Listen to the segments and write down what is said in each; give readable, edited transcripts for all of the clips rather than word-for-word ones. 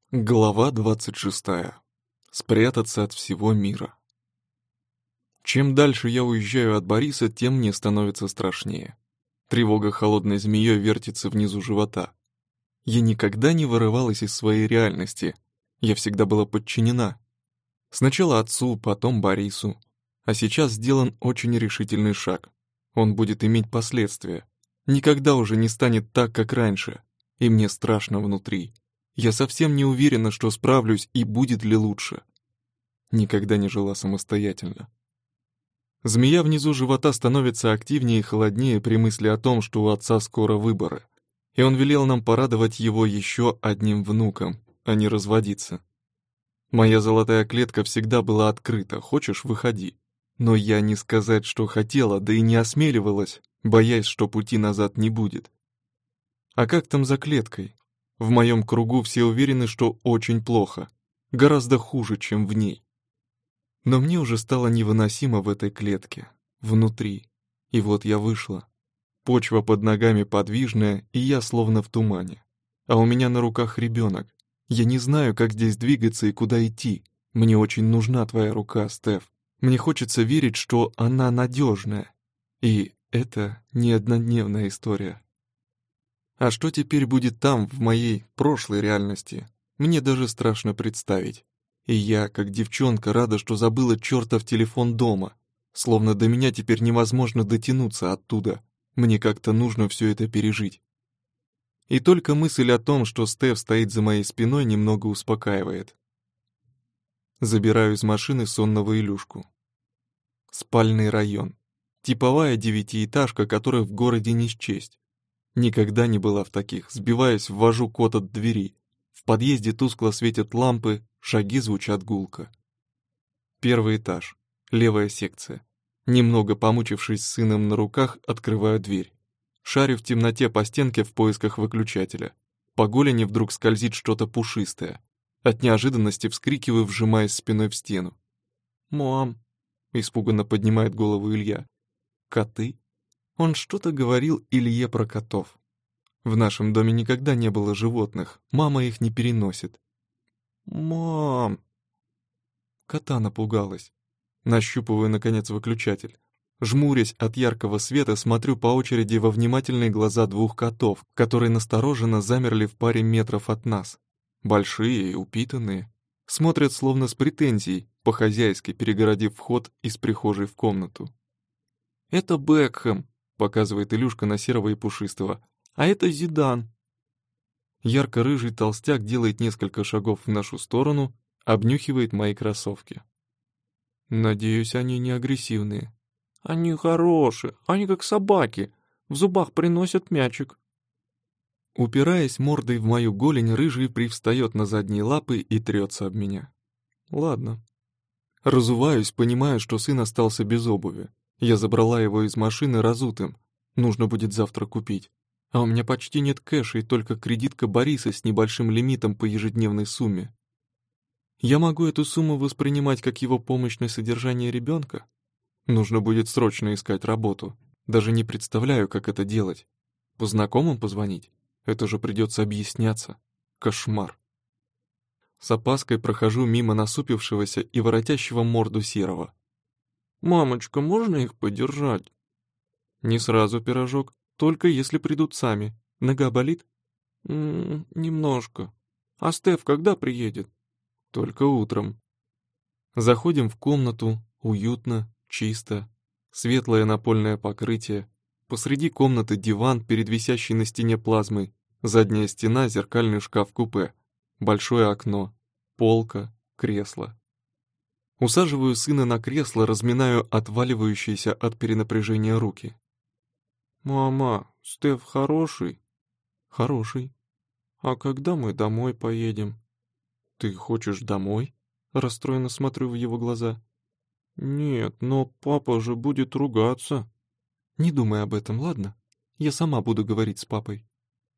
Глава 26. Спрятаться от всего мира. Чем дальше я уезжаю от Бориса, тем мне становится страшнее. Тревога холодной змеей вертится внизу живота. Я никогда не вырывалась из своей реальности. Я всегда была подчинена. Сначала отцу, потом Борису. А сейчас сделан очень решительный шаг. Он будет иметь последствия. Никогда уже не станет так, как раньше. И мне страшно внутри. Я совсем не уверена, что справлюсь и будет ли лучше. Никогда не жила самостоятельно. Змея внизу живота становится активнее и холоднее при мысли о том, что у отца скоро выборы. И он велел нам порадовать его еще одним внуком, а не разводиться. Моя золотая клетка всегда была открыта, хочешь — выходи. Но я не сказать, что хотела, да и не осмеливалась, боясь, что пути назад не будет. А как там за клеткой? В моем кругу все уверены, что очень плохо, гораздо хуже, чем в ней. Но мне уже стало невыносимо в этой клетке, внутри. И вот я вышла. Почва под ногами подвижная, и я словно в тумане. А у меня на руках ребенок. Я не знаю, как здесь двигаться и куда идти. Мне очень нужна твоя рука, Стеф. Мне хочется верить, что она надежная. И это не однодневная история. А что теперь будет там, в моей прошлой реальности? Мне даже страшно представить. И я, как девчонка, рада, что забыла чертов телефон дома. Словно до меня теперь невозможно дотянуться оттуда. Мне как-то нужно все это пережить. И только мысль о том, что Стеф стоит за моей спиной, немного успокаивает. Забираю из машины сонного Илюшку. Спальный район. Типовая девятиэтажка, которых в городе не счесть. Никогда не была в таких. Сбиваясь, ввожу код от двери. В подъезде тускло светят лампы, шаги звучат гулко. Первый этаж. Левая секция. Немного помучившись с сыном на руках, открываю дверь. Шарю в темноте по стенке в поисках выключателя. По голени вдруг скользит что-то пушистое. От неожиданности вскрикиваю, вжимаясь спиной в стену. «Мам!» — испуганно поднимает голову Илья. «Коты?» Он что-то говорил Илье про котов. В нашем доме никогда не было животных, мама их не переносит. «Мам!» Кота напугалась. Нащупываю, наконец, выключатель. Жмурясь от яркого света, смотрю по очереди во внимательные глаза двух котов, которые настороженно замерли в паре метров от нас. Большие и упитанные. Смотрят словно с претензией, по-хозяйски перегородив вход из прихожей в комнату. «Это Бекхэм», — показывает Илюшка на серого и пушистого. «А это Зидан». Ярко-рыжий толстяк делает несколько шагов в нашу сторону, обнюхивает мои кроссовки. Надеюсь, они не агрессивные. «Они хорошие, они как собаки, в зубах приносят мячик». Упираясь мордой в мою голень, рыжий привстает на задние лапы и трется об меня. Ладно. Разуваюсь, понимая, что сын остался без обуви. Я забрала его из машины разутым. Нужно будет завтра купить. А у меня почти нет кэша и только кредитка Бориса с небольшим лимитом по ежедневной сумме. Я могу эту сумму воспринимать как его помощь на содержание ребенка? Нужно будет срочно искать работу. Даже не представляю, как это делать. По знакомым позвонить? Это же придется объясняться. Кошмар. С опаской прохожу мимо насупившегося и воротящего морду серого. «Мамочка, можно их подержать?» «Не сразу, пирожок, только если придут сами. Нога болит?» «Немножко. А Стеф когда приедет?» «Только утром». Заходим в комнату, уютно, чисто, светлое напольное покрытие. Посреди комнаты диван, перед висящей на стене плазмой, задняя стена, зеркальный шкаф-купе, большое окно, полка, кресло. Усаживаю сына на кресло, разминаю отваливающиеся от перенапряжения руки. «Мама, Стеф хороший?» «Хороший. А когда мы домой поедем?» «Ты хочешь домой?» Расстроенно смотрю в его глаза. «Нет, но папа же будет ругаться». «Не думай об этом, ладно? Я сама буду говорить с папой».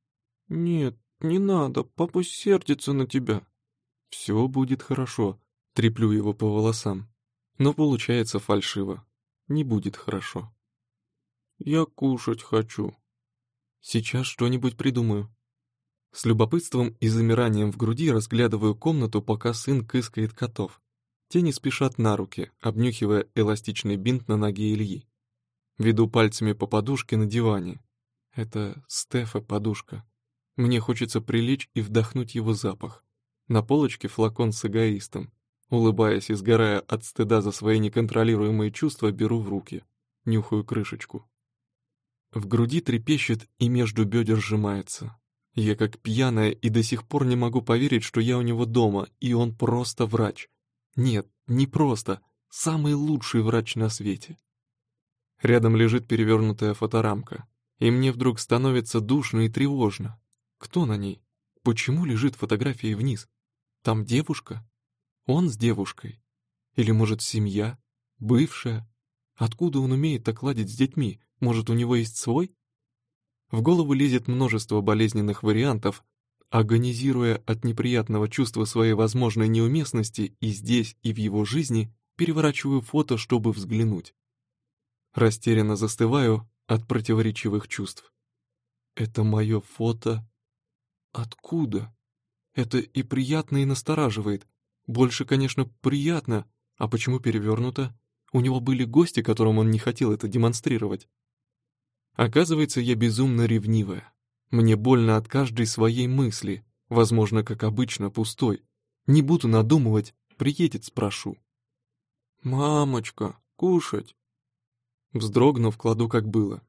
«Нет, не надо, папа сердится на тебя». «Все будет хорошо», — треплю его по волосам. Но получается фальшиво. Не будет хорошо. «Я кушать хочу». «Сейчас что-нибудь придумаю». С любопытством и замиранием в груди разглядываю комнату, пока сын кыскает котов. Те не спешат на руки, обнюхивая эластичный бинт на ноге Ильи. Веду пальцами по подушке на диване. Это Стефа подушка. Мне хочется прилечь и вдохнуть его запах. На полочке флакон с эгоистом. Улыбаясь и сгорая от стыда за свои неконтролируемые чувства, беру в руки. Нюхаю крышечку. В груди трепещет и между бедер сжимается. Я как пьяная и до сих пор не могу поверить, что я у него дома, и он просто врач. Нет, не просто. Самый лучший врач на свете. Рядом лежит перевернутая фоторамка, и мне вдруг становится душно и тревожно. Кто на ней? Почему лежит фотография вниз? Там девушка? Он с девушкой? Или, может, семья? Бывшая? Откуда он умеет так ладить с детьми? Может, у него есть свой? В голову лезет множество болезненных вариантов, агонизируя от неприятного чувства своей возможной неуместности, и здесь, и в его жизни переворачиваю фото, чтобы взглянуть. Растерянно застываю от противоречивых чувств. Это мое фото? Откуда? Это и приятно, и настораживает. Больше, конечно, приятно. А почему перевернуто? У него были гости, которым он не хотел это демонстрировать. Оказывается, я безумно ревнивая. Мне больно от каждой своей мысли, возможно, как обычно, пустой. Не буду надумывать, приедет, спрошу. «Мамочка, кушать!» Вздрогнув, кладу как было.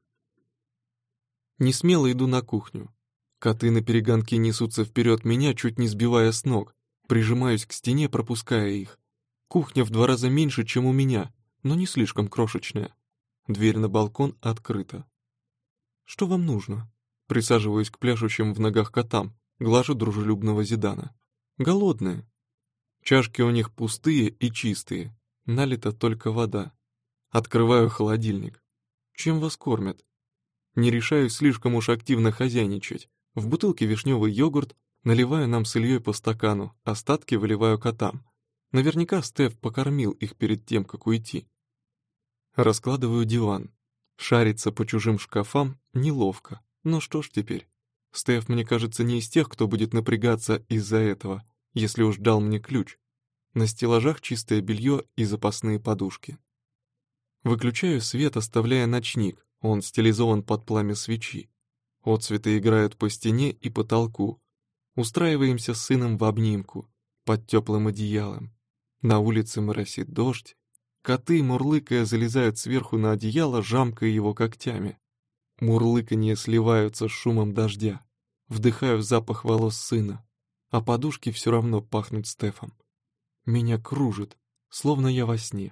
Несмело иду на кухню. Коты наперегонки несутся вперед меня, чуть не сбивая с ног. Прижимаюсь к стене, пропуская их. Кухня в 2 раза меньше, чем у меня, но не слишком крошечная. Дверь на балкон открыта. «Что вам нужно?» Присаживаюсь к пляшущим в ногах котам, глажу дружелюбного Зидана. «Голодные». Чашки у них пустые и чистые, налита только вода. Открываю холодильник. Чем вас кормят? Не решаюсь слишком уж активно хозяйничать. В бутылке вишневый йогурт, наливаю нам с Ильей по стакану, остатки выливаю котам. Наверняка Стеф покормил их перед тем, как уйти. Раскладываю диван. Шариться по чужим шкафам неловко. Но что ж теперь? Стеф, мне кажется, не из тех, кто будет напрягаться из-за этого, если уж дал мне ключ. На стеллажах чистое белье и запасные подушки. Выключаю свет, оставляя ночник. Он стилизован под пламя свечи. Отцветы играют по стене и потолку. Устраиваемся с сыном в обнимку, под теплым одеялом. На улице моросит дождь. Коты, мурлыкая, залезают сверху на одеяло, жамкая его когтями. Мурлыканье сливаются с шумом дождя. Вдыхаю запах волос сына, а подушки все равно пахнут Стефом. Меня кружит, словно я во сне.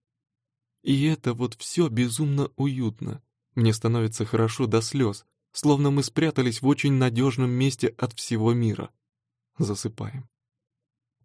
И это вот все безумно уютно. Мне становится хорошо до слез, словно мы спрятались в очень надежном месте от всего мира. Засыпаем.